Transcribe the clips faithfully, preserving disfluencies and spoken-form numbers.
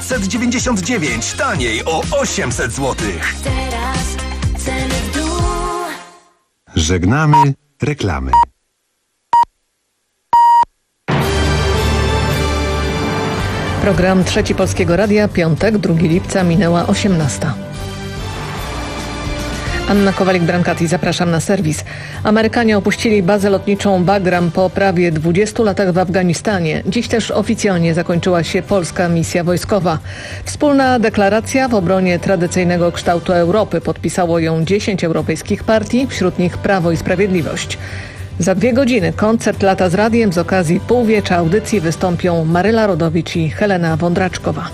pięćset dziewięćdziesiąt dziewięć, taniej o osiemset złotych. Teraz ceny w dół. Żegnamy reklamy. Program Trzeci Polskiego Radia, piątek, drugiego lipca, minęła osiemnasta. Anna Kowalik-Brankati, zapraszam na serwis. Amerykanie opuścili bazę lotniczą Bagram po prawie dwudziestu latach w Afganistanie. Dziś też oficjalnie zakończyła się polska misja wojskowa. Wspólna deklaracja w obronie tradycyjnego kształtu Europy. Podpisało ją dziesięć europejskich partii, wśród nich Prawo i Sprawiedliwość. Za dwie godziny koncert Lata z Radiem. Z okazji półwiecza audycji wystąpią Maryla Rodowicz i Helena Wądraczkowa.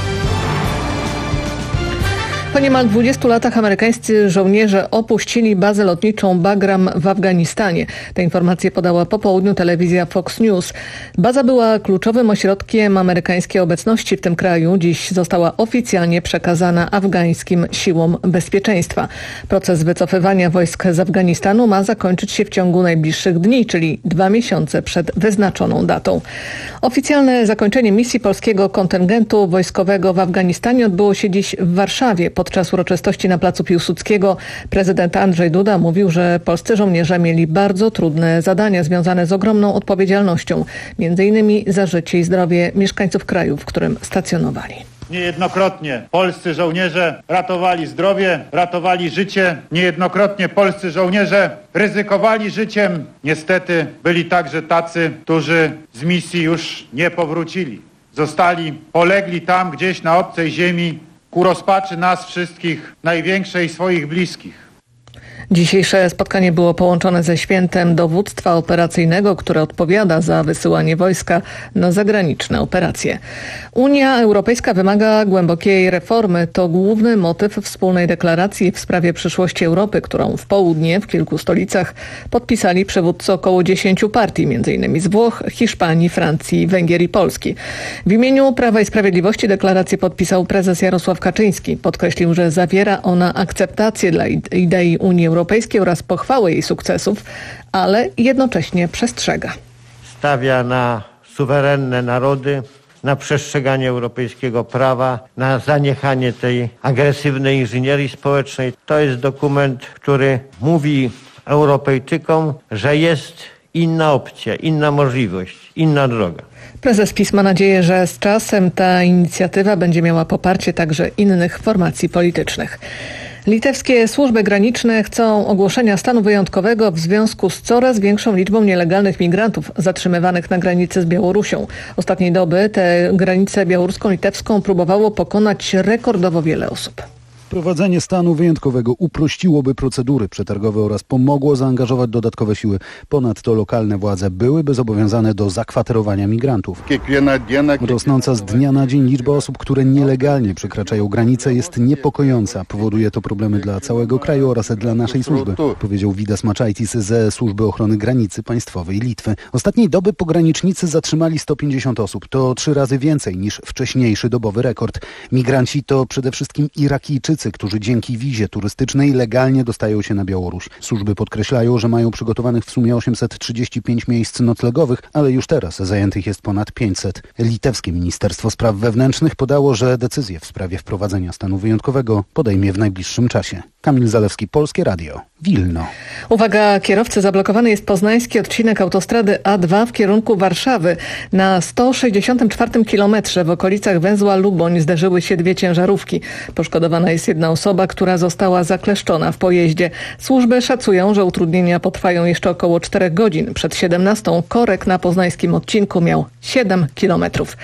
Po niemal dwudziestu latach amerykańscy żołnierze opuścili bazę lotniczą Bagram w Afganistanie. Te informacje podała po południu telewizja Fox News. Baza była kluczowym ośrodkiem amerykańskiej obecności w tym kraju. Dziś została oficjalnie przekazana afgańskim siłom bezpieczeństwa. Proces wycofywania wojsk z Afganistanu ma zakończyć się w ciągu najbliższych dni, czyli dwa miesiące przed wyznaczoną datą. Oficjalne zakończenie misji polskiego kontyngentu wojskowego w Afganistanie odbyło się dziś w Warszawie. Podczas uroczystości na placu Piłsudskiego prezydent Andrzej Duda mówił, że polscy żołnierze mieli bardzo trudne zadania związane z ogromną odpowiedzialnością, między innymi za życie i zdrowie mieszkańców kraju, w którym stacjonowali. Niejednokrotnie polscy żołnierze ratowali zdrowie, ratowali życie. Niejednokrotnie polscy żołnierze ryzykowali życiem. Niestety byli także tacy, którzy z misji już nie powrócili. Zostali, polegli tam gdzieś na obcej ziemi, ku rozpaczy nas wszystkich, największej swoich bliskich. Dzisiejsze spotkanie było połączone ze świętem dowództwa operacyjnego, które odpowiada za wysyłanie wojska na zagraniczne operacje. Unia Europejska wymaga głębokiej reformy. To główny motyw wspólnej deklaracji w sprawie przyszłości Europy, którą w południe w kilku stolicach podpisali przywódcy około dziesięciu partii, między innymi z Włoch, Hiszpanii, Francji, Węgier i Polski. W imieniu Prawa i Sprawiedliwości deklarację podpisał prezes Jarosław Kaczyński. Podkreślił, że zawiera ona akceptację dla idei Unii Europejskiej oraz pochwałę jej sukcesów, ale jednocześnie przestrzega. Stawia na suwerenne narody, na przestrzeganie europejskiego prawa, na zaniechanie tej agresywnej inżynierii społecznej. To jest dokument, który mówi Europejczykom, że jest inna opcja, inna możliwość, inna droga. Prezes PiS ma nadzieję, że z czasem ta inicjatywa będzie miała poparcie także innych formacji politycznych. Litewskie służby graniczne chcą ogłoszenia stanu wyjątkowego w związku z coraz większą liczbą nielegalnych migrantów zatrzymywanych na granicy z Białorusią. Ostatniej doby tę granicę białorusko-litewską próbowało pokonać rekordowo wiele osób. Wprowadzenie stanu wyjątkowego uprościłoby procedury przetargowe oraz pomogło zaangażować dodatkowe siły. Ponadto lokalne władze byłyby zobowiązane do zakwaterowania migrantów. Rosnąca z dnia na dzień liczba osób, które nielegalnie przekraczają granicę, jest niepokojąca. Powoduje to problemy dla całego kraju oraz dla naszej służby, powiedział Vidas Mačaitis ze Służby Ochrony Granicy Państwowej Litwy. Ostatniej doby pogranicznicy zatrzymali sto pięćdziesiąt osób. To trzy razy więcej niż wcześniejszy dobowy rekord. Migranci to przede wszystkim Irakijczycy, którzy dzięki wizie turystycznej legalnie dostają się na Białoruś. Służby podkreślają, że mają przygotowanych w sumie osiemset trzydzieści pięć miejsc noclegowych, ale już teraz zajętych jest ponad pięćset. Litewskie Ministerstwo Spraw Wewnętrznych podało, że decyzję w sprawie wprowadzenia stanu wyjątkowego podejmie w najbliższym czasie. Kamil Zalewski, Polskie Radio, Wilno. Uwaga, kierowcy, zablokowany jest poznański odcinek autostrady A dwa w kierunku Warszawy. Na sto sześćdziesiątym czwartym kilometrze w okolicach węzła Luboń zderzyły się dwie ciężarówki. Poszkodowana jest jedna osoba, która została zakleszczona w pojeździe. Służby szacują, że utrudnienia potrwają jeszcze około czterech godzin. Przed siedemnastą korek na poznańskim odcinku miał siedem kilometrów.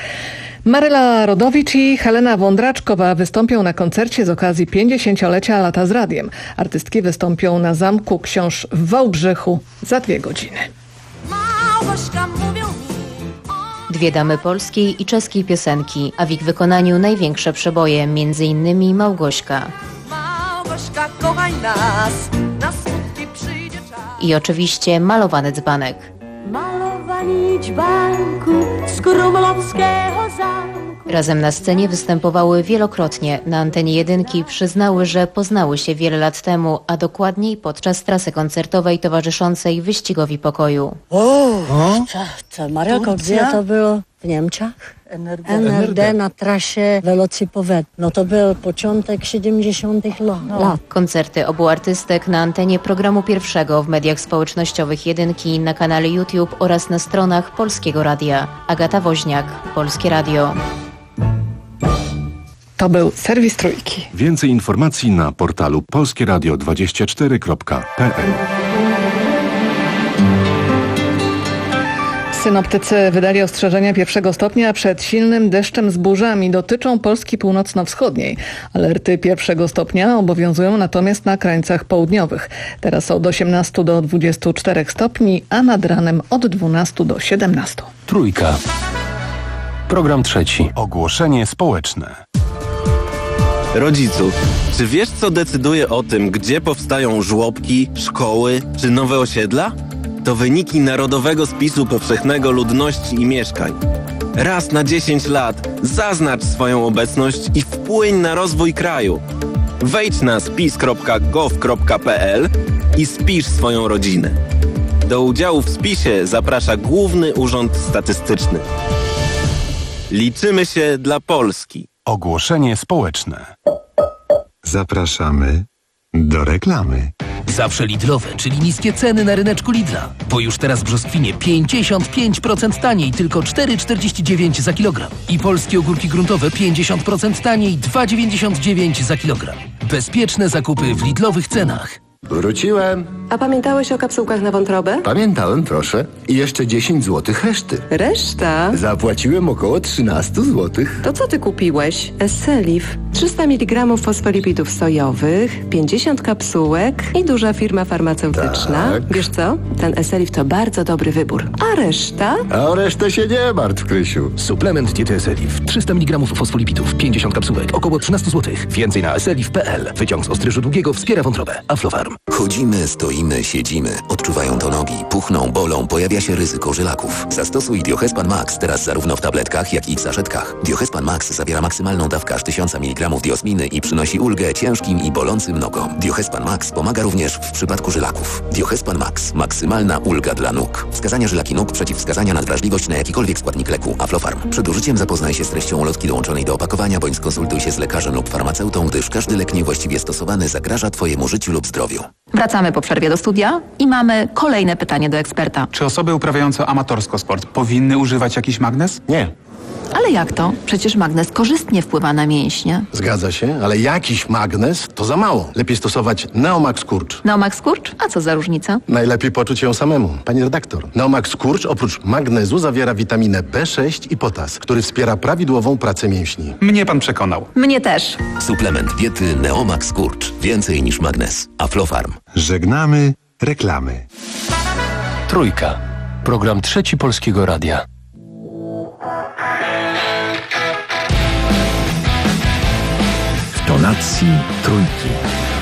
Maryla Rodowicz i Helena Wądraczkowa wystąpią na koncercie z okazji pięćdziesięciolecia Lata z Radiem. Artystki wystąpią na Zamku Książ w Wałbrzychu za dwie godziny. Dwie damy polskiej i czeskiej piosenki, a w ich wykonaniu największe przeboje, między innymi Małgośka. Małgośka, kochaj nas, na smutki przyjdzie czas. I oczywiście Malowany dzbanek. Malowani dzbanku z krumlowskiego zamku. Razem na scenie występowały wielokrotnie. Na antenie jedynki przyznały, że poznały się wiele lat temu, a dokładniej podczas trasy koncertowej towarzyszącej Wyścigowi Pokoju. O, co, co Maria Kordzja to było? w Niemczech. N R D na trasie Veloci-Powet. No to był początek siedemdziesiątych lat. Koncerty obu artystek na antenie programu pierwszego w mediach społecznościowych Jedynki, na kanale YouTube oraz na stronach Polskiego Radia. Agata Woźniak, Polskie Radio. To był serwis Trójki. Więcej informacji na portalu polskieradio dwadzieścia cztery kropka p l. Synoptycy wydali ostrzeżenia pierwszego stopnia przed silnym deszczem z burzami. Dotyczą Polski północno-wschodniej. Alerty pierwszego stopnia obowiązują natomiast na krańcach południowych. Teraz od osiemnastu do dwudziestu czterech stopni, a nad ranem od dwunastu do siedemnastu. Trójka. Program trzeci. Ogłoszenie społeczne. Rodziców, czy wiesz, co decyduje o tym, gdzie powstają żłobki, szkoły czy nowe osiedla? To wyniki Narodowego Spisu Powszechnego Ludności i Mieszkań. Raz na dziesięć lat zaznacz swoją obecność i wpłyń na rozwój kraju. Wejdź na spis kropka gov kropka p l i spisz swoją rodzinę. Do udziału w spisie zaprasza Główny Urząd Statystyczny. Liczymy się dla Polski. Ogłoszenie społeczne. Zapraszamy do reklamy. Zawsze Lidlowe, czyli niskie ceny na ryneczku Lidla. Bo już teraz brzoskwinie pięćdziesiąt pięć procent taniej, tylko cztery czterdzieści dziewięć za kilogram. I polskie ogórki gruntowe pięćdziesiąt procent taniej, dwa dziewięćdziesiąt dziewięć za kilogram. Bezpieczne zakupy w Lidlowych cenach. Wróciłem. A pamiętałeś o kapsułkach na wątrobę? Pamiętałem, proszę. I jeszcze dziesięć złotych reszty. Reszta? Zapłaciłem około trzynaście złotych. To co ty kupiłeś? Esselif. trzysta miligramów fosfolipidów sojowych, pięćdziesiąt kapsułek i duża firma farmaceutyczna. Tak. Wiesz co? Ten Esselif to bardzo dobry wybór. A reszta? A o resztę się nie martw, Krysiu. Suplement diety Esselif. trzysta miligramów fosfolipidów, pięćdziesiąt kapsułek, około trzynaście złotych. Więcej na esselif kropka p l. Wyciąg z ostryżu długiego wspiera wątrobę. Aflofarm. Chodzimy, stoimy, siedzimy. Odczuwają to nogi, puchną, bolą, pojawia się ryzyko żylaków. Zastosuj Diohespan Max teraz zarówno w tabletkach, jak i w saszetkach. Diohespan Max zawiera maksymalną dawkę aż tysiąc miligramów diosminy i przynosi ulgę ciężkim i bolącym nogom. Diohespan Max pomaga również w przypadku żylaków. Diohespan Max. Maksymalna ulga dla nóg. Wskazania żylaki nóg, przeciwwskazania na wrażliwość na jakikolwiek składnik leku. Aflofarm. Przed użyciem zapoznaj się z treścią ulotki dołączonej do opakowania, bądź skonsultuj się z lekarzem lub farmaceutą, gdyż każdy lek niewłaściwie stosowany zagraża Twojemu życiu lub zdrowiu. Wracamy po przerwie do studia i mamy kolejne pytanie do eksperta. Czy osoby uprawiające amatorsko sport powinny używać jakiś magnes? Nie. Ale jak to? Przecież magnez korzystnie wpływa na mięśnie. Zgadza się, ale jakiś magnez to za mało. Lepiej stosować Neomax Kurcz. Neomax Kurcz? A co za różnica? Najlepiej poczuć ją samemu, pani redaktor. Neomax Kurcz oprócz magnezu zawiera witaminę B sześć i potas, który wspiera prawidłową pracę mięśni. Mnie pan przekonał. Mnie też. Suplement diety Neomax Kurcz. Więcej niż magnez. Aflofarm. Żegnamy reklamy. Trójka. Program trzeci Polskiego Radia. W tonacji trójki.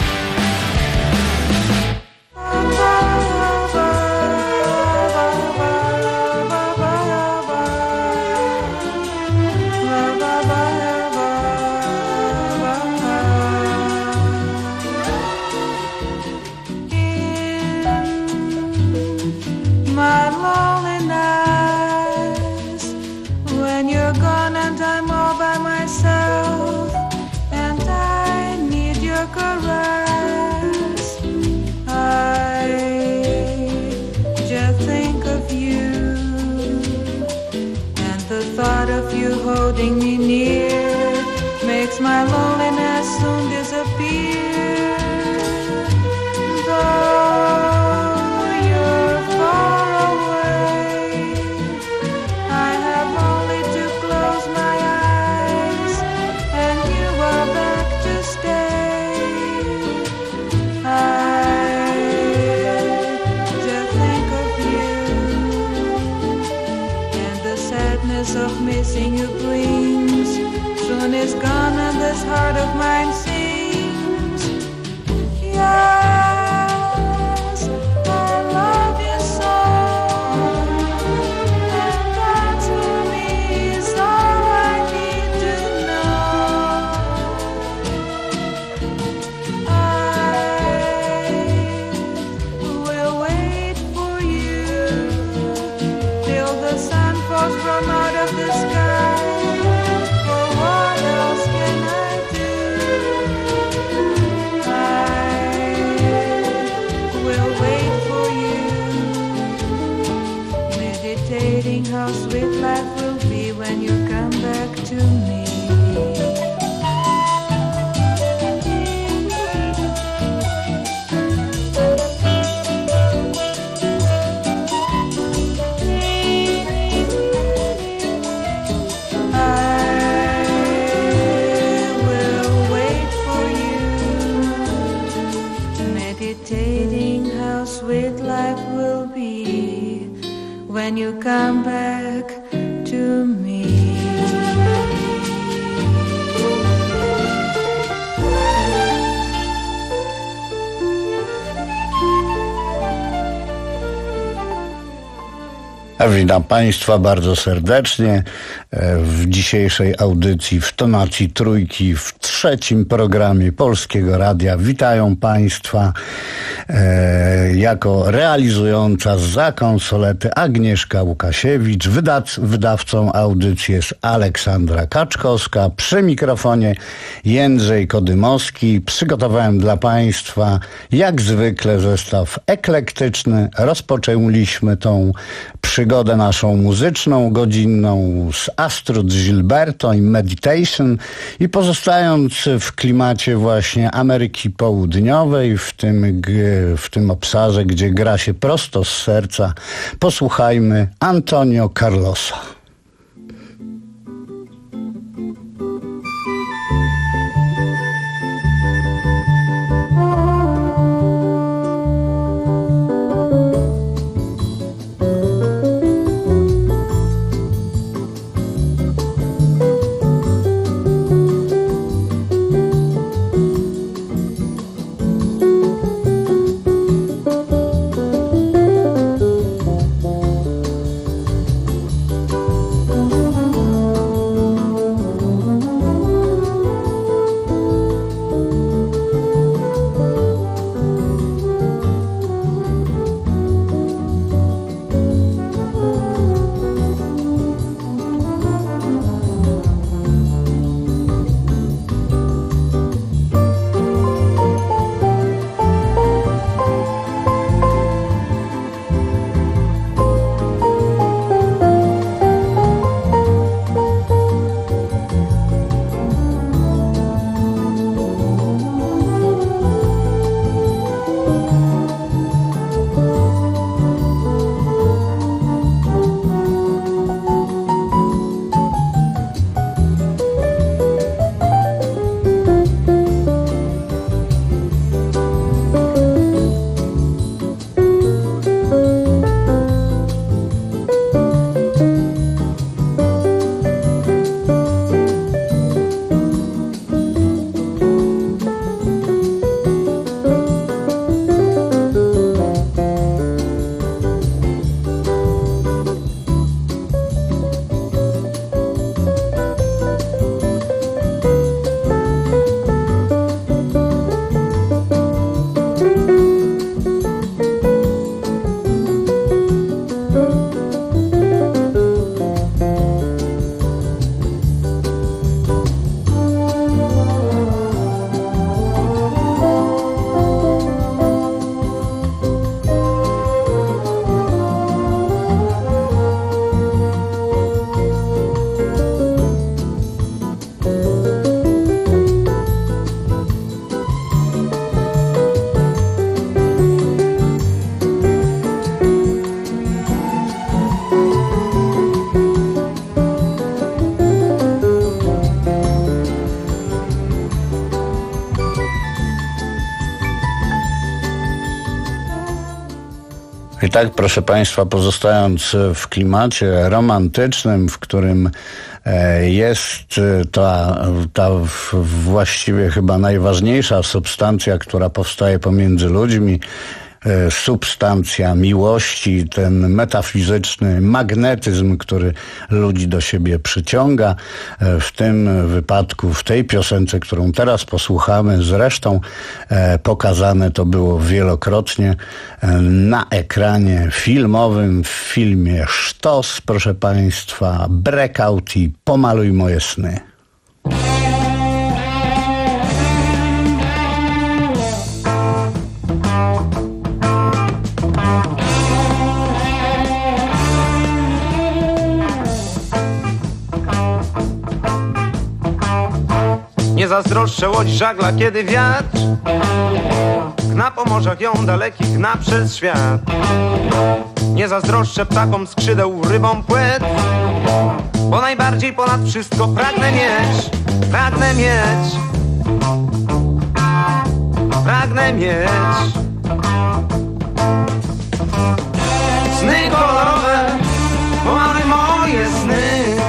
My loneliness, when you're gone and I'm all by myself, and I need your caress, I just think of you, and the thought of you holding me near makes my loneliness soon disappear. Though of missing you brings soon is gone and this heart of mine sings. Yes, I love you so, and that to me is all I need to know. I will wait for you till the sun falls from out of the Witam Państwa bardzo serdecznie w dzisiejszej audycji w tonacji trójki w trzecim programie Polskiego Radia. Witają Państwa e, jako realizująca za konsolety Agnieszka Łukasiewicz. Wydac, wydawcą audycji jest Aleksandra Kaczkowska. Przy mikrofonie Jędrzej Kodymowski. Przygotowałem dla Państwa jak zwykle zestaw eklektyczny. Rozpoczęliśmy tą przygodę naszą muzyczną, godzinną z Astrud Gilberto i Meditation i pozostając w klimacie właśnie Ameryki Południowej, w tym, w tym obszarze, gdzie gra się prosto z serca, posłuchajmy Antonio Carlosa. I tak, proszę Państwa, pozostając w klimacie romantycznym, w którym jest ta, ta właściwie chyba najważniejsza substancja, która powstaje pomiędzy ludźmi, substancja miłości, ten metafizyczny magnetyzm, który ludzi do siebie przyciąga. W tym wypadku, w tej piosence, którą teraz posłuchamy, zresztą pokazane to było wielokrotnie na ekranie filmowym, w filmie Sztos, proszę Państwa, Breakout i Pomaluj moje sny. Nie zazdroszczę łodzi żagla, kiedy wiatr gna po morzach ją dalekich, gna przez świat. Nie zazdroszczę ptakom skrzydeł, rybom płetw, bo najbardziej ponad wszystko pragnę mieć, pragnę mieć, pragnę mieć sny kolorowe, pomaluj moje sny.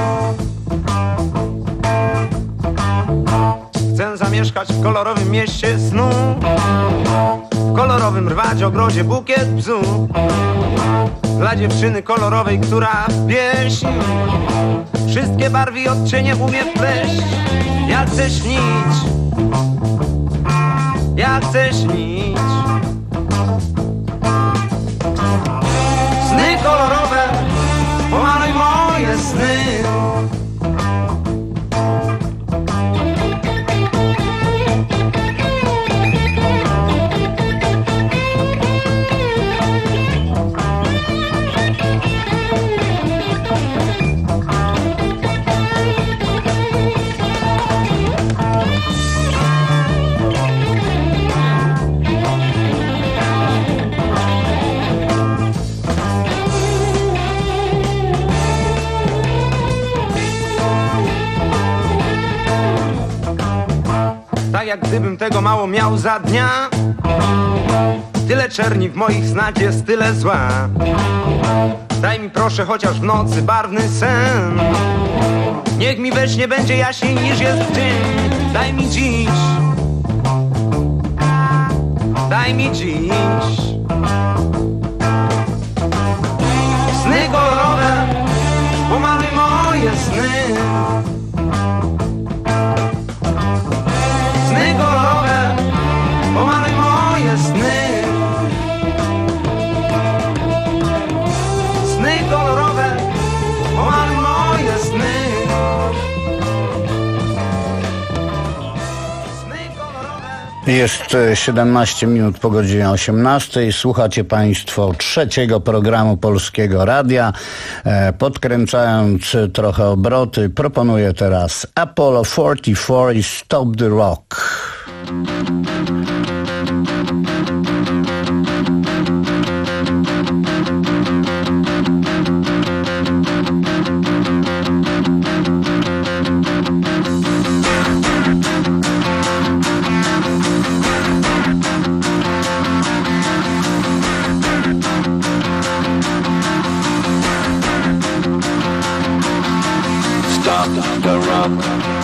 Chcę zamieszkać w kolorowym mieście snu, w kolorowym rwać ogrodzie bukiet bzu. dla dziewczyny kolorowej, która w pieśń wszystkie barwy i odcienie umie wpleść. Ja chcę śnić, ja chcę śnić. Sny kolorowe, pomaluj moje sny. Tak jak gdybym tego mało miał za dnia, tyle czerni w moich snach jest tyle zła. Daj mi proszę chociaż w nocy barwny sen. Niech mi we śnie będzie jaśniej niż jest dzień. Daj mi dziś, daj mi dziś sny kolorowe, pomaluj moje sny. Sny kolorowe, pomaluj moje sny. Sny kolorowe, pomaluj moje sny. Jest siedemnaście minut po godzinie osiemnastej. Słuchacie Państwo trzeciego programu Polskiego Radia. Podkręcając trochę obroty, proponuję teraz Apollo czterdzieści cztery i Stop the Rock. Stop the rock.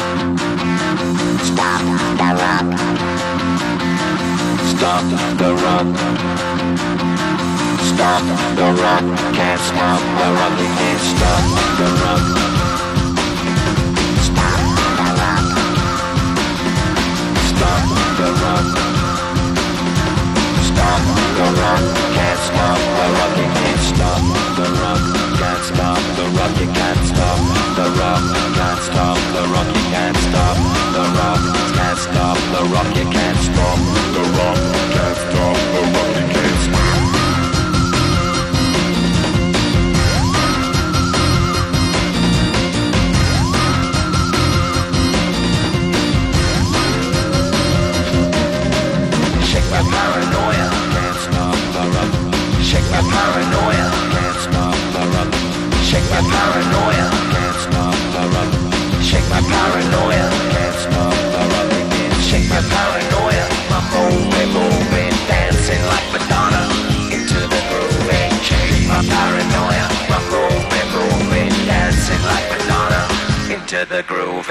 Stop the rock. Stop the rock. Stop the rock. Can't stop the rock. You can't stop the rock. Stop the rock. Stop the rock. Stop the rock. Can't stop the rock. You can't stop the rock. Can't stop the rock. You can't stop the rock. Can't stop the rock. You can't stop the rock. Can't stop the rock. You can't stop the rock. Can't stop the rock. You can't stop. Shake my paranoia. Can't stop the rock. Shake my paranoia. Can't stop the rock. Shake my paranoia. Can't stop the rock. Shake my paranoia. Can't stop the rock. Shake my paranoia. I'm moving, moving, dancing like Madonna into the groove. Shake my paranoia. I'm moving, moving, dancing like Madonna into the groove.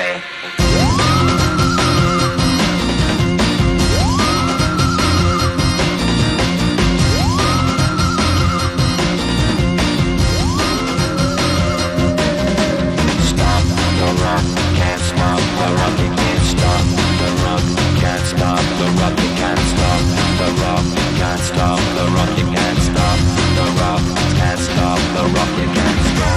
Can't stop the rock, you can't stop the rock. Can't stop the rock, you can't stop the rock. Can't stop the rock, you can't stop the rock. Can't stop the rock, you can't stop.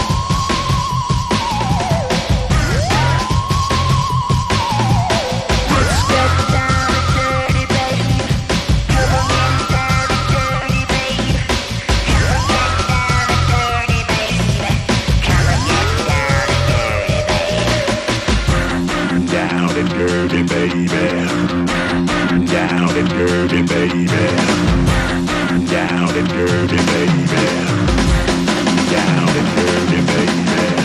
Let's get down and dirty, baby. Come on, get down and dirty, baby. Come on, get down and dirty, baby. Come on, get down and dirty, baby. Down and dirty, baby. Down and dirty, baby. Down and dirty, baby. Down and dirty, baby.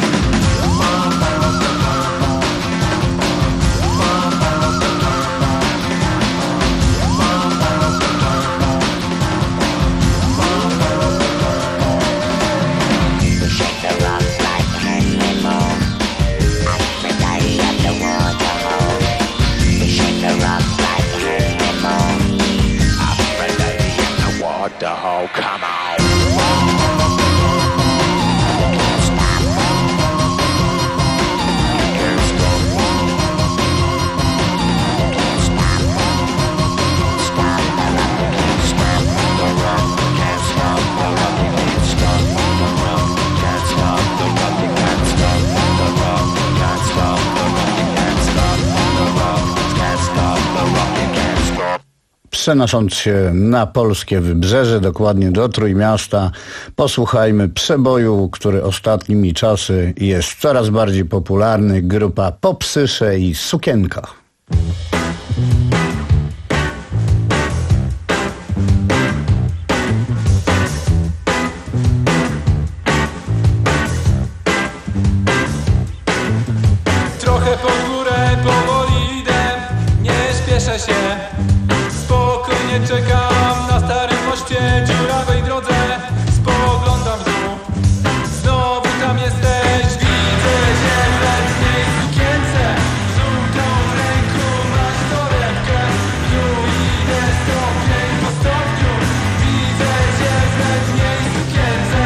Shake the rock like Henry Moore. Aphrodite at the water hole. Shake the rock like Henry Moore. Przenosząc się na polskie wybrzeże, dokładnie do Trójmiasta, posłuchajmy przeboju, który ostatnimi czasy jest coraz bardziej popularny. Grupa Popsysze i Sukienka. Trochę pod górę powoli idę, nie spieszę się. Spokojnie czekam na starym moście, dziurawej drodze. Spoglądam w dół, znowu tam jesteś. Widzę cię w letniej sukience, żółtą w ręku masz torebkę. Tu idę stopień po stopniu, widzę cię w letniej sukience.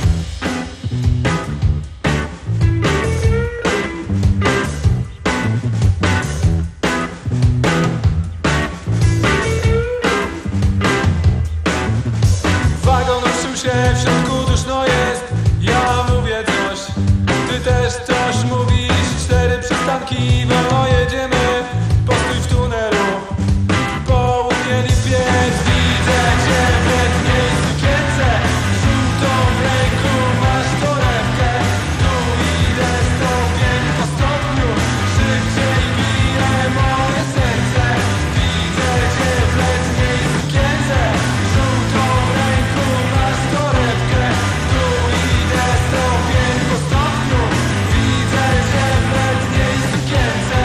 Wagon ruszył się, w środku duszno jest. Ja mówię coś, ty też coś mówisz. Cztery przystanki, wolno jedziemy. Postój w tunelu, południe lipiec. Widzę cię w letniej sukience, żółtą w ręku masz torebkę. Tu idę stopień po stopniu, szybciej bije moje serce. Widzę cię w letniej sukience, żółtą w ręku masz torebkę. Tu idę stopień po stopniu, widzę cię w letniej sukience.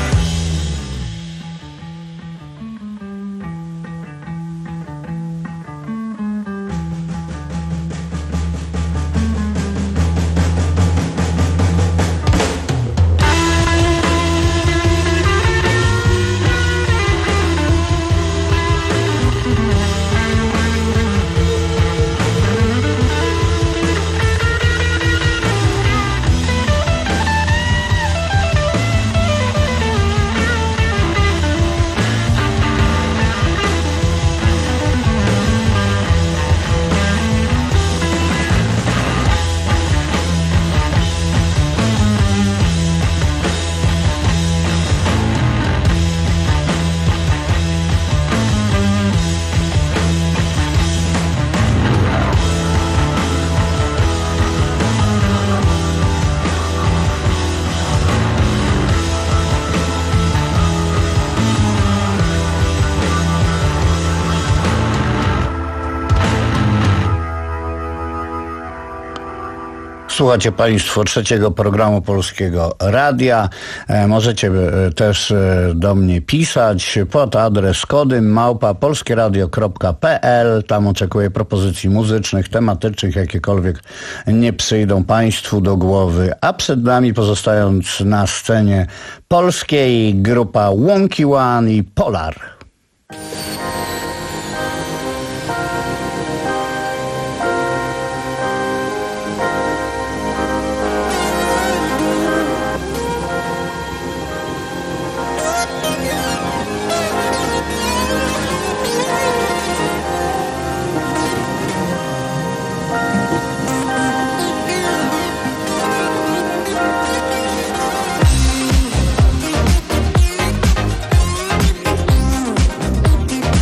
Słuchacie Państwo trzeciego programu Polskiego Radia. E, możecie e, też e, do mnie pisać pod adres kody małpa polskieradio kropka p l. Tam oczekuję propozycji muzycznych, tematycznych, jakiekolwiek nie przyjdą Państwu do głowy. A przed nami, pozostając na scenie polskiej, grupa Wonky One i Polar. Thank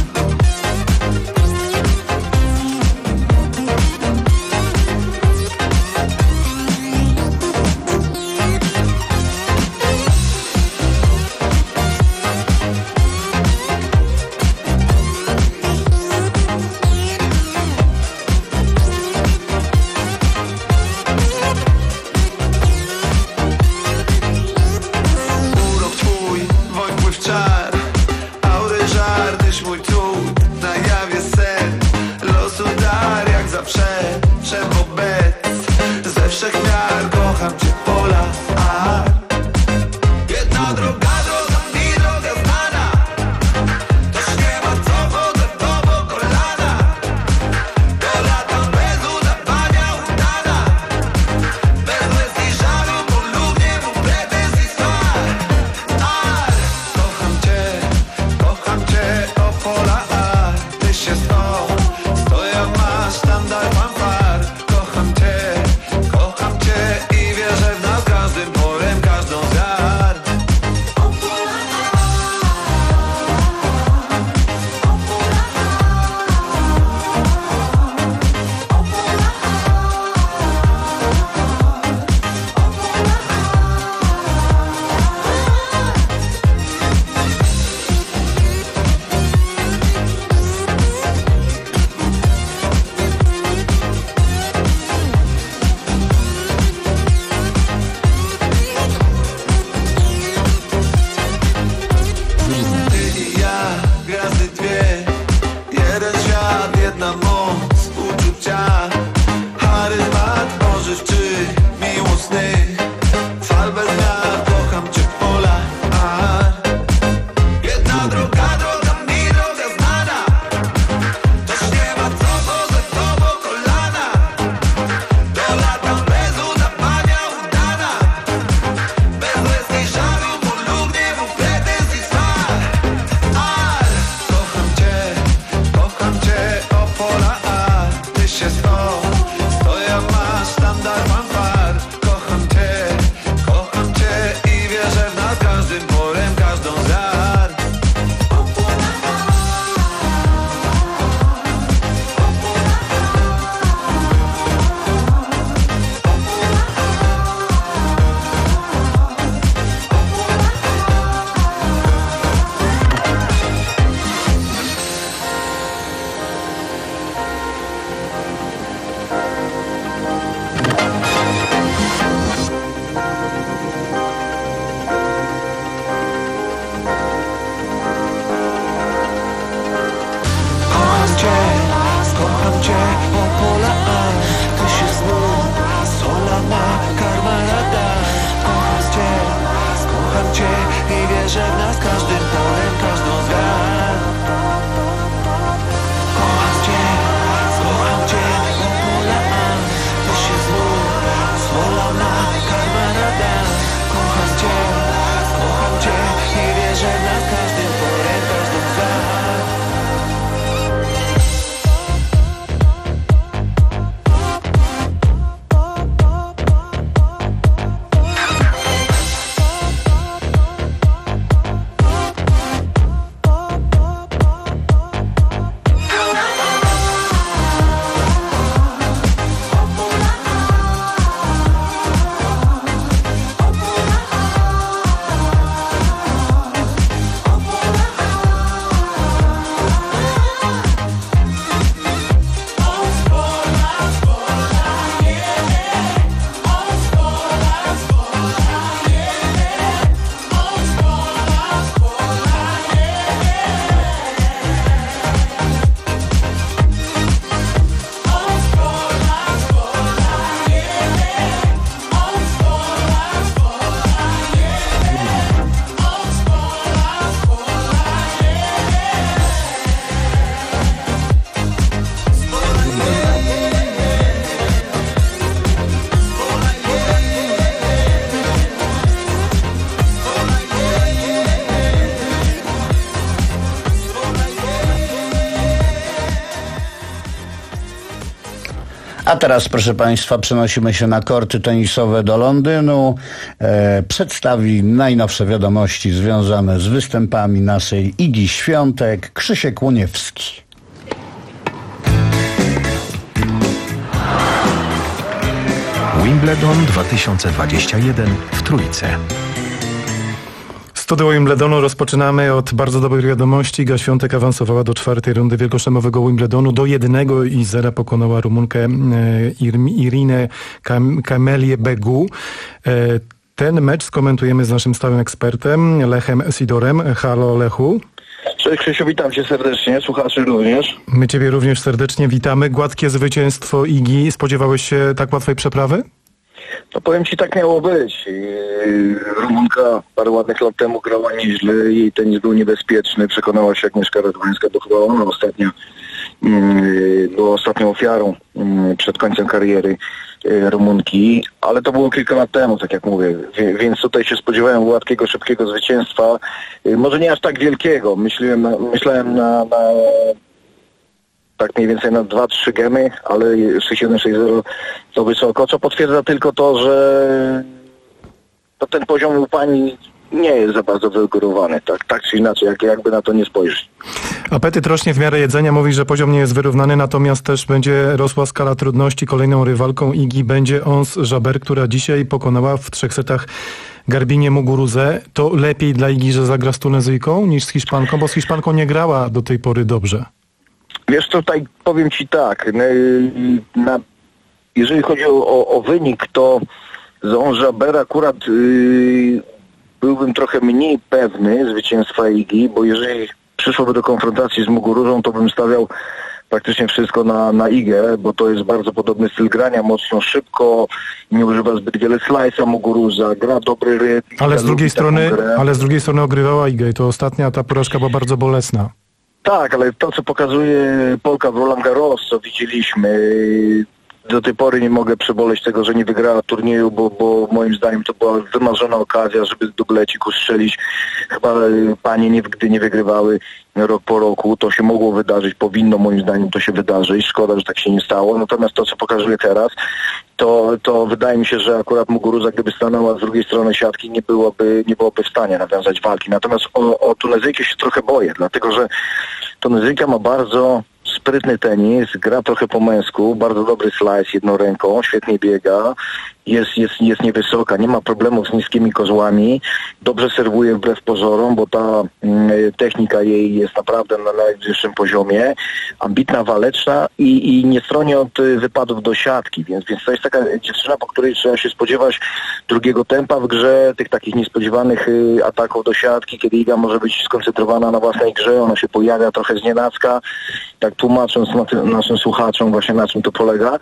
A teraz, proszę Państwa, przenosimy się na korty tenisowe do Londynu. E, przedstawi najnowsze wiadomości związane z występami naszej Igi Świątek Krzysiek Łoniewski. Wimbledon dwa tysiące dwudziesty pierwszy w Trójce. Studio Wimbledonu rozpoczynamy od bardzo dobrych wiadomości. Iga Świątek awansowała do czwartej rundy wielkoszlemowego Wimbledonu. Do jednego i zera pokonała Rumunkę e, Irinę Kam- Kamelię Begu. E, ten mecz skomentujemy z naszym stałym ekspertem Lechem Sidorem. Halo Lechu. Cześć Krzysiu, witam Cię serdecznie, słuchaczy również. My Ciebie również serdecznie witamy. Gładkie zwycięstwo Igi. Spodziewałeś się tak łatwej przeprawy? No powiem Ci, tak miało być. Rumunka parę ładnych lat temu grała nieźle, jej tenis był niebezpieczny, przekonała się Agnieszka Radwańska, bo chyba ona ostatnia była ostatnią ofiarą przed końcem kariery Rumunki, ale to było kilka lat temu, tak jak mówię, więc tutaj się spodziewałem gładkiego, szybkiego zwycięstwa, może nie aż tak wielkiego, myślałem, myślałem na, na tak mniej więcej na dwa trzy gemy, ale sześć jeden sześć zero to wysoko, co potwierdza tylko to, że to ten poziom u pani nie jest za bardzo wygórowany, tak, tak czy inaczej, jak, jakby na to nie spojrzeć. Apetyt rośnie w miarę jedzenia, mówi, że poziom nie jest wyrównany, natomiast też będzie rosła skala trudności. Kolejną rywalką Igi będzie Ons Jabeur, która dzisiaj pokonała w trzech setach Garbinię Muguruzę. To lepiej dla Igi, że zagra z Tunezyjką niż z Hiszpanką, bo z Hiszpanką nie grała do tej pory dobrze. Wiesz, tutaj powiem Ci tak, na, jeżeli chodzi o, o wynik, to z Ons Jabeur akurat yy, byłbym trochę mniej pewny zwycięstwa Igi, bo jeżeli przyszłoby do konfrontacji z Muguruzą, to bym stawiał praktycznie wszystko na, na Igę, bo to jest bardzo podobny styl grania, mocno szybko, nie używa zbyt wiele slajsa Muguruza, gra dobry rytm. Ale z drugiej strony, ale z drugiej strony ogrywała Igę i to ostatnia ta porażka była bardzo bolesna. Tak, ale to, co pokazuje Polka w Roland Garros, co widzieliśmy, do tej pory nie mogę przeboleć tego, że nie wygrała turnieju, bo, bo moim zdaniem to była wymarzona okazja, żeby z dubleciku strzelić. Chyba panie nigdy nie wygrywały rok po roku. To się mogło wydarzyć, powinno moim zdaniem to się wydarzyć. Szkoda, że tak się nie stało. Natomiast to, co pokazuje teraz, to, to wydaje mi się, że akurat Muguruza, gdyby stanęła z drugiej strony siatki, nie byłoby, nie byłoby w stanie nawiązać walki. Natomiast o, o Tunezyjkę się trochę boję, dlatego że Tunezyjka ma bardzo sprytny tenis, gra trochę po męsku, bardzo dobry slice jedną ręką, świetnie biega, jest, jest, jest niewysoka, nie ma problemów z niskimi kozłami, dobrze serwuje wbrew pozorom, bo ta y, technika jej jest naprawdę na najwyższym poziomie, ambitna, waleczna i, i nie stroni od y, wypadów do siatki, więc, więc to jest taka dziewczyna, po której trzeba się spodziewać drugiego tempa w grze, tych takich niespodziewanych y, ataków do siatki, kiedy Iga może być skoncentrowana na własnej grze, ona się pojawia trochę znienacka, tak tłumacząc naszym słuchaczom właśnie na czym to polega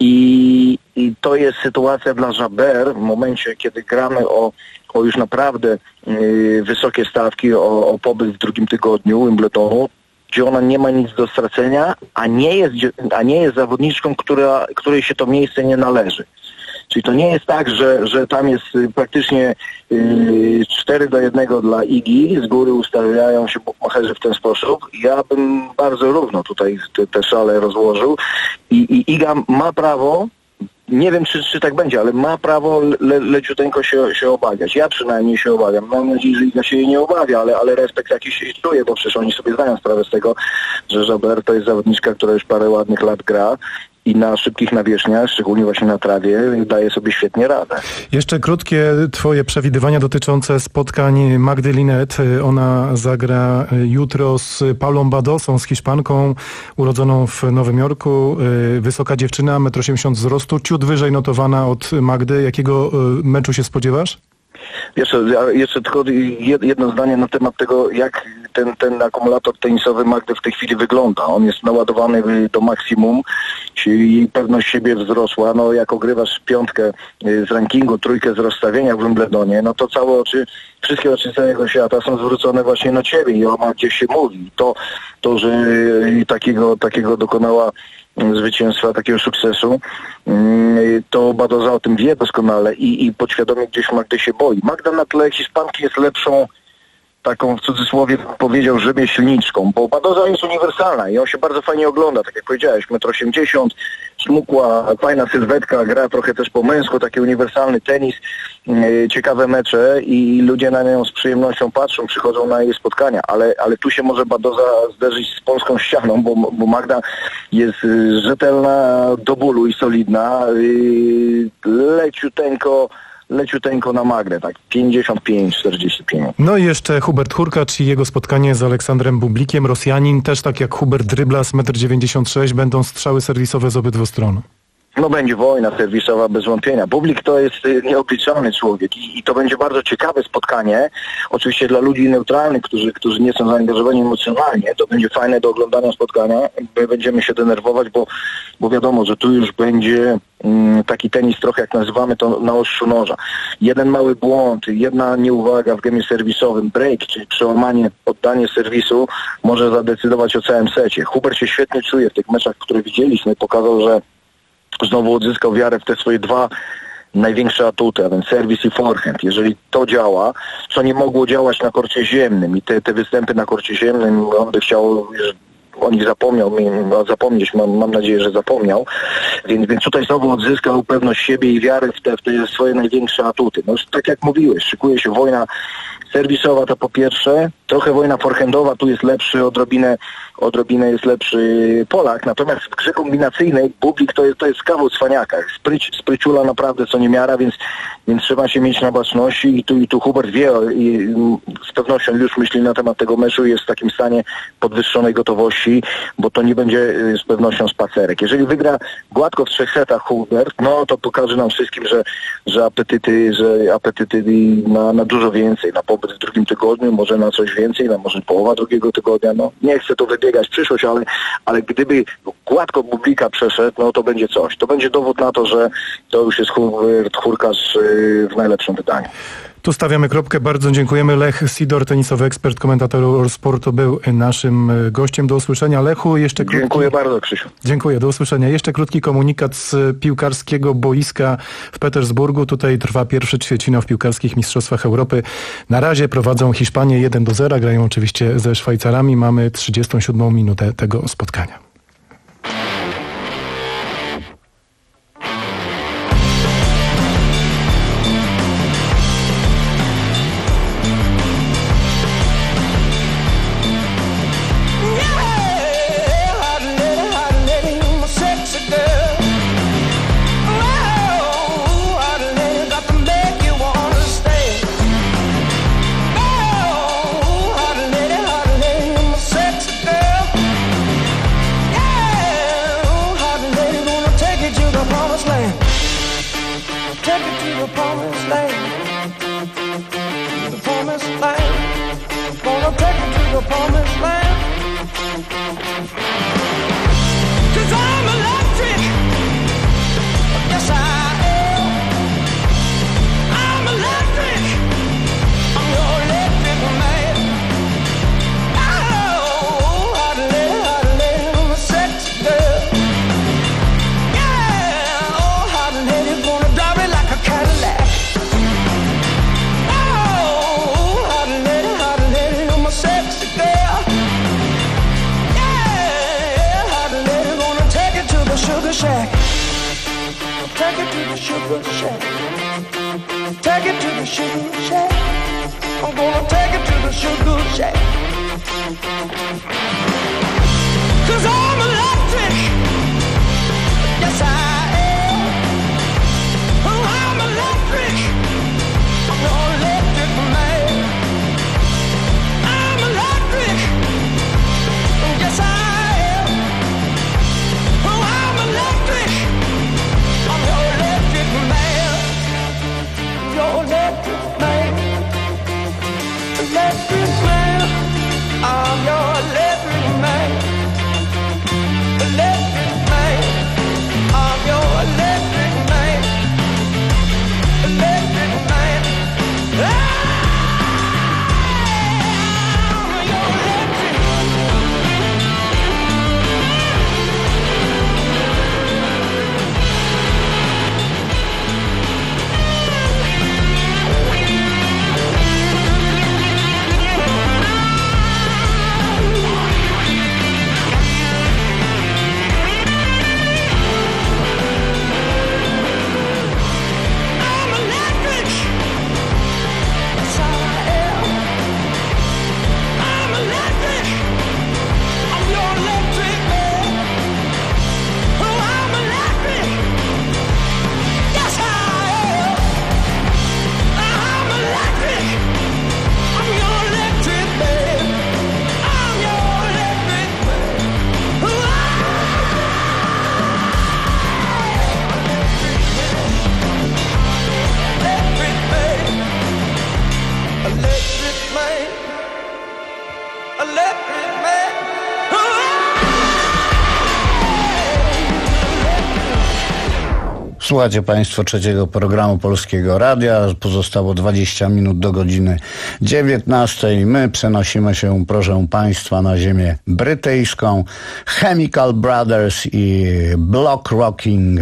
i, i to jest sytuacja dla Jabeur w momencie, kiedy gramy o, o już naprawdę yy, wysokie stawki, o, o pobyt w drugim tygodniu Wimbledonu, gdzie ona nie ma nic do stracenia, a nie jest, a nie jest zawodniczką, która, której się to miejsce nie należy. Czyli to nie jest tak, że, że tam jest praktycznie yy, cztery do jednego dla Igi, z góry ustawiają się bukmacherzy w ten sposób. Ja bym bardzo równo tutaj te, te szale rozłożył i, i Iga ma prawo, nie wiem czy, czy tak będzie, ale ma prawo le, leciuteńko się, się obawiać. Ja przynajmniej się obawiam. Mam nadzieję, że Iga się jej nie obawia, ale, ale respekt jakiś się czuje, bo przecież oni sobie zdają sprawę z tego, że Jabeur to jest zawodniczka, która już parę ładnych lat gra i na szybkich nawierzchniach, szczególnie właśnie na trawie, daje sobie świetnie radę. Jeszcze krótkie twoje przewidywania dotyczące spotkań Magdy Linette. Ona zagra jutro z Paulą Badosą, z Hiszpanką, urodzoną w Nowym Jorku. Wysoka dziewczyna, jeden osiemdziesiąt m wzrostu, ciut wyżej notowana od Magdy. Jakiego meczu się spodziewasz? Jeszcze, jeszcze tylko jedno zdanie na temat tego, jak ten, ten akumulator tenisowy Magdy w tej chwili wygląda. On jest naładowany do maksimum, jej pewność siebie wzrosła. No jak ogrywasz piątkę z rankingu, trójkę z rozstawienia w Wimbledonie, no to całe oczy, wszystkie oczy całego świata są zwrócone właśnie na ciebie i ona gdzieś się mówi. To, to że takiego, takiego dokonała zwycięstwa, takiego sukcesu, to Badoza o tym wie doskonale i, i podświadomie gdzieś Magdy się boi. Magda na tle Hiszpanki jest lepszą taką w cudzysłowie powiedział rzemieślniczką, bo Badoza jest uniwersalna i on się bardzo fajnie ogląda, tak jak powiedziałeś, metr osiemdziesiąt, smukła, fajna sylwetka, gra trochę też po męsku, taki uniwersalny tenis, yy, ciekawe mecze i ludzie na nią z przyjemnością patrzą, przychodzą na jej spotkania, ale, ale tu się może Badoza zderzyć z polską ścianą, bo, bo Magda jest yy, rzetelna do bólu i solidna, yy, leciuteńko leciuteńko na Magdę, tak pięćdziesiąt pięć czterdzieści pięć. No i jeszcze Hubert Hurkacz i jego spotkanie z Aleksandrem Bublikiem, Rosjanin, też tak jak Hubert drybla z metr dziewięćdziesiąt sześć, będą strzały serwisowe z obydwu stron. No będzie wojna serwisowa bez wątpienia. Bublik to jest nieobliczalny człowiek i, i to będzie bardzo ciekawe spotkanie. Oczywiście dla ludzi neutralnych, którzy, którzy nie są zaangażowani emocjonalnie, to będzie fajne do oglądania spotkania. My będziemy się denerwować, bo, bo wiadomo, że tu już będzie mm, taki tenis trochę, jak nazywamy to, na ostrzu noża. Jeden mały błąd, jedna nieuwaga w gemie serwisowym, break, czyli przełamanie, oddanie serwisu może zadecydować o całym secie. Hubert się świetnie czuje w tych meczach, które widzieliśmy. Pokazał, że znowu odzyskał wiarę w te swoje dwa największe atuty, a więc serwis i forehand. Jeżeli to działa, co nie mogło działać na korcie ziemnym i te, te występy na korcie ziemnym, on by chciał już o nich zapomniał, zapomnieć, mam, mam nadzieję, że zapomniał, więc, więc tutaj znowu odzyskał pewność siebie i wiarę w te, w te swoje największe atuty. No tak jak mówiłeś, szykuje się wojna serwisowa, to po pierwsze, trochę wojna forehandowa, tu jest lepszy, odrobinę, odrobinę jest lepszy Polak, natomiast w grze kombinacyjnej Bublik to jest, to jest kawał cwaniaka, Spryć, spryciula naprawdę co niemiara, więc, więc trzeba się mieć na baczności i tu, i tu Hubert wie i z pewnością już myśli na temat tego meczu i jest w takim stanie podwyższonej gotowości, bo to nie będzie z pewnością spacerek. Jeżeli wygra gładko w trzech setach Hubert, no to pokaże nam wszystkim, że, że apetyty, że apetyty na, na dużo więcej, na pobyt w drugim tygodniu, może na coś więcej, na może połowa drugiego tygodnia, no nie chcę to wybiegać w przyszłość, ale, ale gdyby gładko Bublika przeszedł, no to będzie coś. To będzie dowód na to, że to już jest Hubert Hurkacz w najlepszym wydaniu. Tu stawiamy kropkę. Bardzo dziękujemy. Lech Sidor, tenisowy ekspert, komentator Eurosportu, był naszym gościem. Do usłyszenia. Lechu, jeszcze krótki... Dziękuję bardzo, Krzysiu. Dziękuję, do usłyszenia. Jeszcze krótki komunikat z piłkarskiego boiska w Petersburgu. Tutaj trwa pierwszy ćwierćfinał w piłkarskich mistrzostwach Europy. Na razie prowadzą Hiszpanie jeden do zera. Grają oczywiście ze Szwajcarami. Mamy trzydziestą siódmą minutę tego spotkania. Take it to the sugar shack. Take it to the sugar shack. I'm gonna take it to the sugar shack. Cause I'm electric. Yes, I am. Oh, I'm electric. I'm an electric man. I'm electric. Yes, I am. Oh, I'm electric. I'm your electric man. Your electric man. Electric man. electric man. Słuchajcie Państwo trzeciego programu Polskiego Radia. Pozostało dwadzieścia minut do godziny dziewiętnastej. My przenosimy się, proszę Państwa, na ziemię brytyjską. Chemical Brothers i Block Rocking.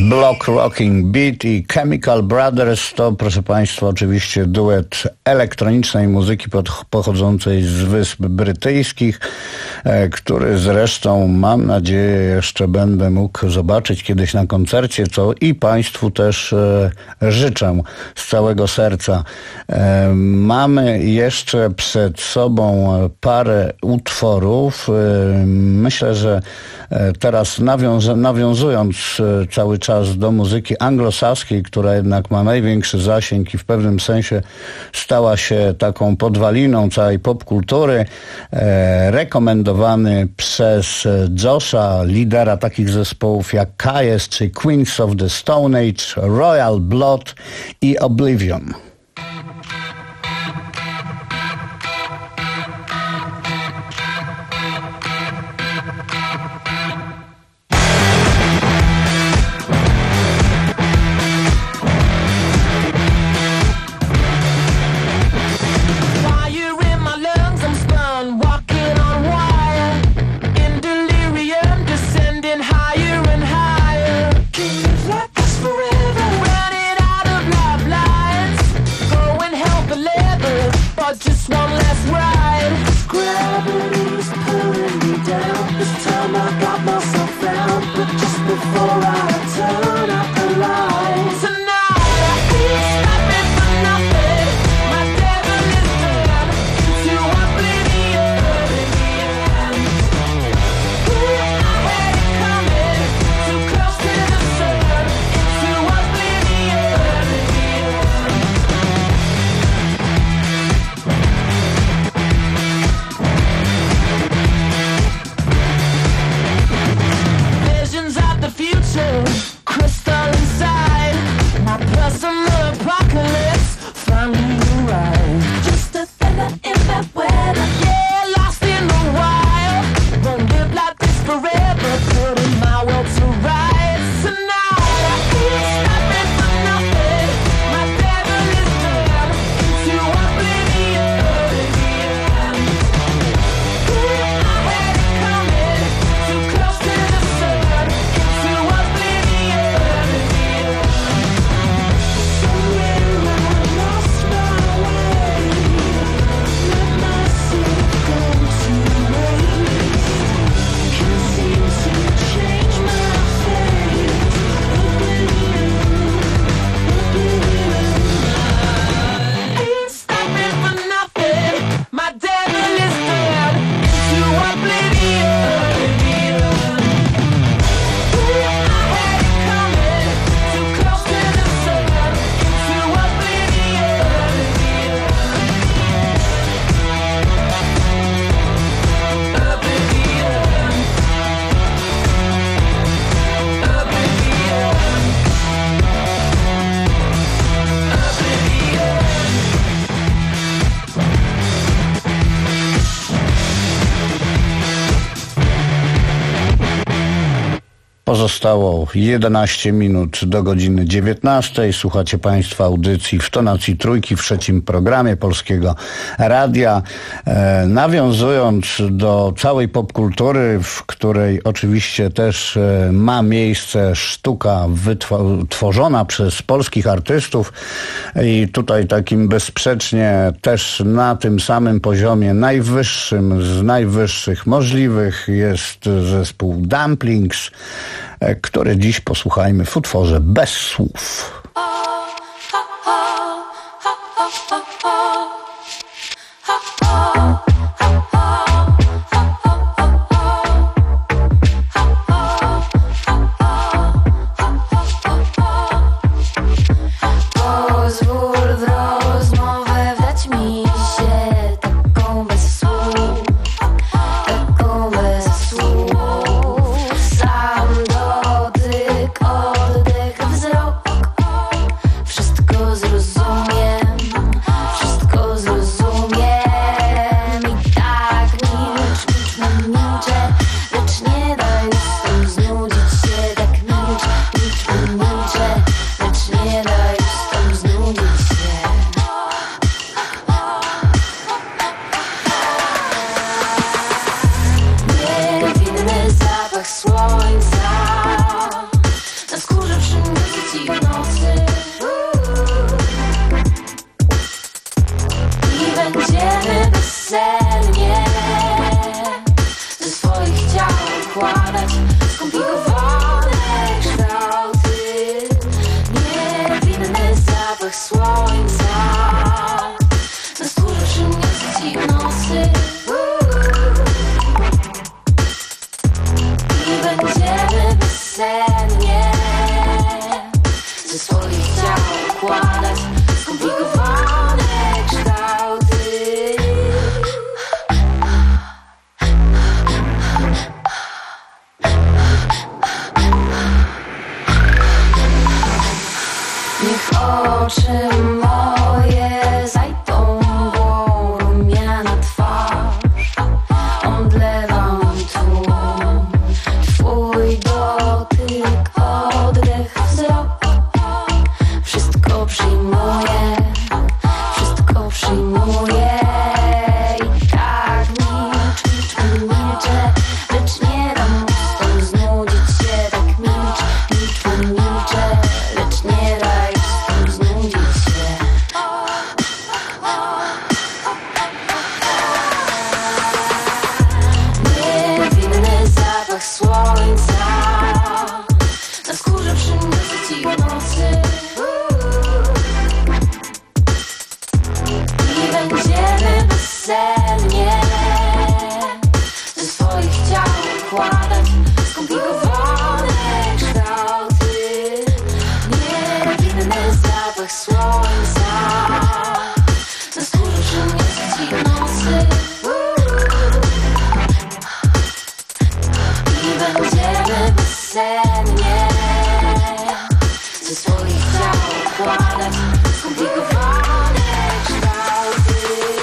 Block Rocking Beat i Chemical Brothers to, proszę Państwa, oczywiście duet elektronicznej muzyki pod, pochodzącej z Wysp Brytyjskich, e, który zresztą, mam nadzieję, jeszcze będę mógł zobaczyć kiedyś na koncercie, co i Państwu też e, życzę z całego serca. E, mamy jeszcze przed sobą parę utworów. E, myślę, że teraz nawiąz- nawiązując cały czas do muzyki anglosaskiej, która jednak ma największy zasięg i w pewnym sensie stała się taką podwaliną całej popkultury, e, rekomendowany przez Josha, lidera takich zespołów jak Kyuss czy Queens of the Stone Age, Royal Blood i Oblivion. Pozostało jedenaście minut do godziny dziewiętnastej. Słuchacie Państwa audycji w tonacji trójki w trzecim programie Polskiego Radia. E, nawiązując do całej popkultury, w której oczywiście też e, ma miejsce sztuka wytworzona przez polskich artystów i tutaj takim bezsprzecznie też na tym samym poziomie najwyższym z najwyższych możliwych jest zespół Dumplings, które dziś posłuchajmy w utworze Bez słów. Sam dotyk, oddech, wzrok. bezsennie ze swoich ciał układać skomplikowane kształty. Niech oczy moje zajdą mgłą rumiana twarz, omdlewam tu. Twój dotyk, oddech, wzrok, wszystko przyjmuję, wszystko przyjmuję. I tak milcz, milcz, milczę, lecz nie dam ustom znudzić się. Tak milcz, milcz, milczę, lecz nie daj ustom znudzić się. Niewinny zapach słońca na skórze przyniosę ci w nocy. I będziemy bezsennie ze swoich ciał układać skomplikowane kształty. Niewinny zapach słońca na skórze przyniosę ci w nocy. I będziemy bezsennie ze swoich ciał układać skomplikowane kształty.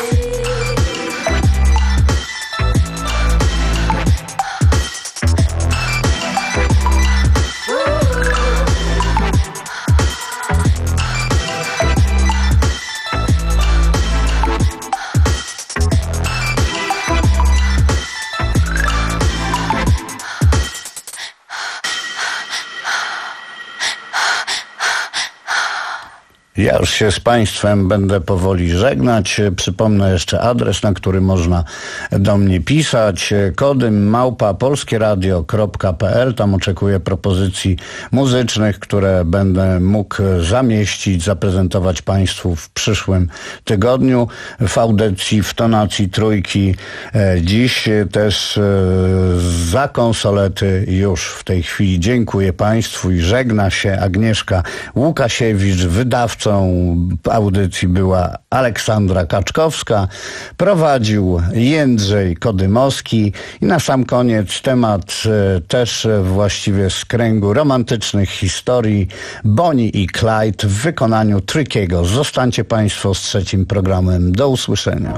Ja już się z Państwem będę powoli żegnać. Przypomnę jeszcze adres, na który można do mnie pisać. Kody małpa polskieradio kropka p l. Tam oczekuję propozycji muzycznych, które będę mógł zamieścić, zaprezentować Państwu w przyszłym tygodniu w audycji w tonacji trójki. Dziś też za konsolety już w tej chwili dziękuję Państwu i żegna się Agnieszka Łukasiewicz, wydawca audycji była Aleksandra Kaczkowska, prowadził Jędrzej Kodymowski i na sam koniec temat e, też właściwie z kręgu romantycznych historii Bonnie i Clyde w wykonaniu Trickiego. Zostańcie Państwo z trzecim programem. Do usłyszenia.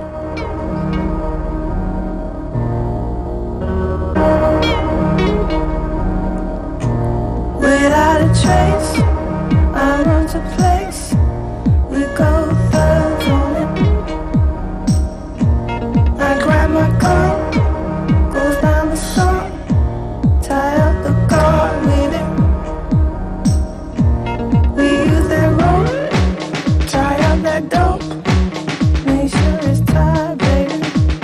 Without a trace, I run to place. We go thirds on it. I grab my gun, goes down the sun, tie up the guard with it. We use that rope, tie up that dope, make sure it's tied, baby.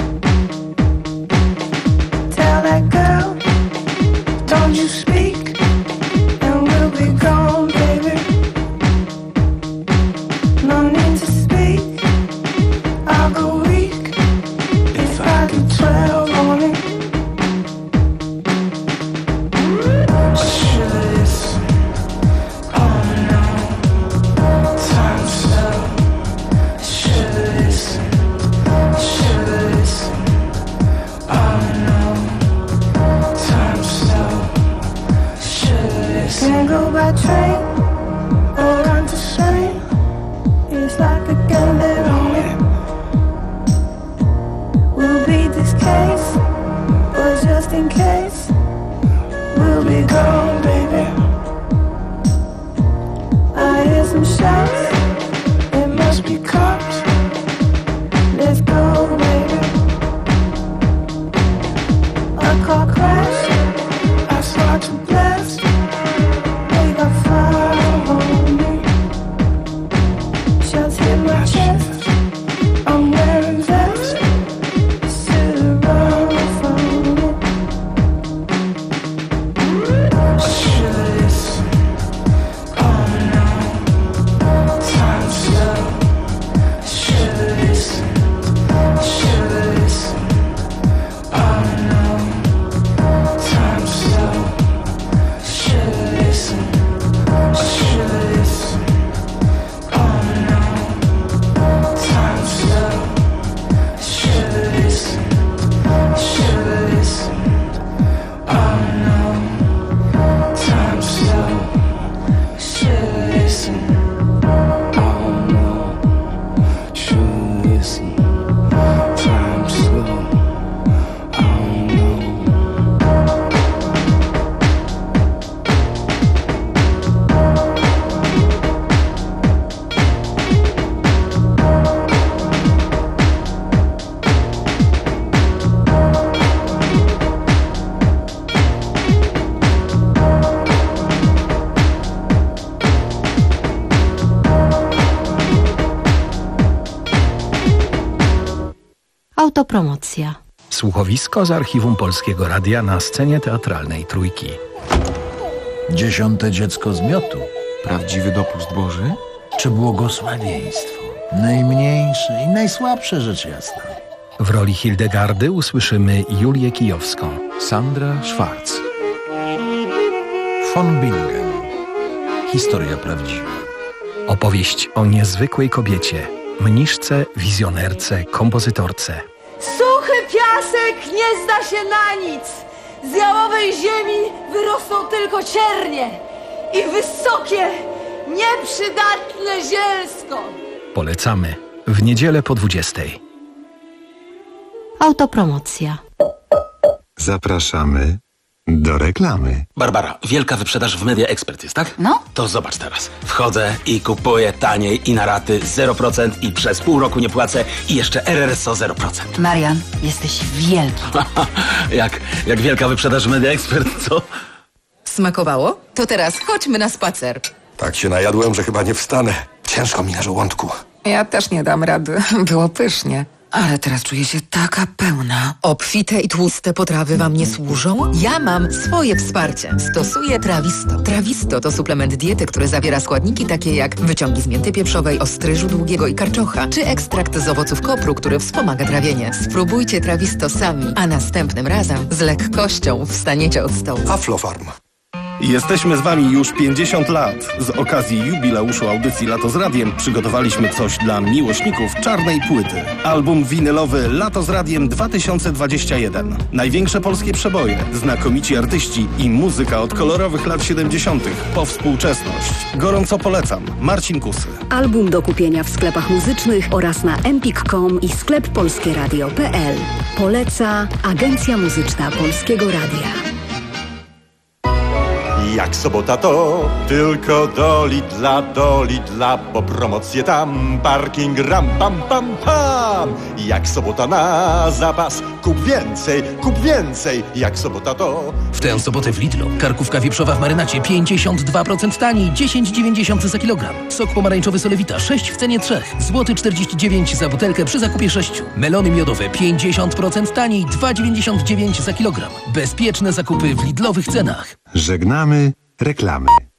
Tell that girl, don't you speak, and we'll be gone, baby. No need to speak, I'll go weak if I do twelve on it. Should listen, oh no, time slow. Should listen, should listen, oh no, time slow. Should listen. Can't go by train or on the train. It's like a gun that on it. We'll beat this case, but just in case, we'll be gone, baby. I hear some shots, it must be cops. Let's go, baby. A car crash, I start to blast. They got fire on me. Shots hit my chest, I'm wearing vest. Sit around from it. Should listen, oh no, Autopromocja. Słuchowisko z archiwum Polskiego Radia na scenie teatralnej Trójki. Dziesiąte dziecko z miotu. Prawdziwy dopust Boży? Czy błogosławieństwo? Najmniejsze i najsłabsze rzecz jasna. W roli Hildegardy usłyszymy Julię Kijowską. Sandra Schwarz. Von Bingen. Historia prawdziwa. Opowieść o niezwykłej kobiecie, mniszce, wizjonerce, kompozytorce. Suchy piasek nie zda się na nic. Z jałowej ziemi wyrosną tylko ciernie i wysokie, nieprzydatne zielsko. Polecamy w niedzielę po dwudziestej. Autopromocja. Zapraszamy do reklamy. Barbara, wielka wyprzedaż w Media Expert jest, tak? No. To zobacz teraz. Wchodzę i kupuję taniej i na raty zero procent i przez pół roku nie płacę i jeszcze R R S O zero procent. Marian, jesteś wielki. jak, jak wielka wyprzedaż w Media Expert, co? Smakowało? To teraz chodźmy na spacer. Tak się najadłem, że chyba nie wstanę. Ciężko mi na żołądku. Ja też nie dam rady. Było pysznie. Ale teraz czuję się taka pełna. Obfite i tłuste potrawy wam nie służą? Ja mam swoje wsparcie. Stosuję Trawisto. Trawisto to suplement diety, który zawiera składniki takie jak wyciągi z mięty pieprzowej, ostryżu długiego i karczocha, czy ekstrakt z owoców kopru, który wspomaga trawienie. Spróbujcie Trawisto sami, a następnym razem z lekkością wstaniecie od stołu. Aflofarm. Jesteśmy z Wami już pięćdziesiąt lat. Z okazji jubileuszu audycji Lato z Radiem przygotowaliśmy coś dla miłośników czarnej płyty. Album winylowy Lato z Radiem dwa tysiące dwadzieścia jeden. Największe polskie przeboje, znakomici artyści i muzyka od kolorowych lat siedemdziesiątych po współczesność. Gorąco polecam. Marcin Kusy. Album do kupienia w sklepach muzycznych oraz na empik kropka com i sklep polskieradio kropka p l. Poleca Agencja Muzyczna Polskiego Radia. Jak sobota to tylko do Lidla, do Lidla, bo promocje tam, parking ram, pam, pam, pam. Jak sobota na zapas, kup więcej, kup więcej, jak sobota to... W tę sobotę w Lidlu karkówka wieprzowa w marynacie pięćdziesiąt dwa procent taniej, dziesięć dziewięćdziesiąt za kilogram. Sok pomarańczowy Solewita sześć w cenie trzech, złoty czterdzieści dziewięć za butelkę przy zakupie sześciu. Melony miodowe pięćdziesiąt procent taniej, dwa dziewięćdziesiąt dziewięć za kilogram. Bezpieczne zakupy w Lidlowych cenach. Żegnamy reklamy.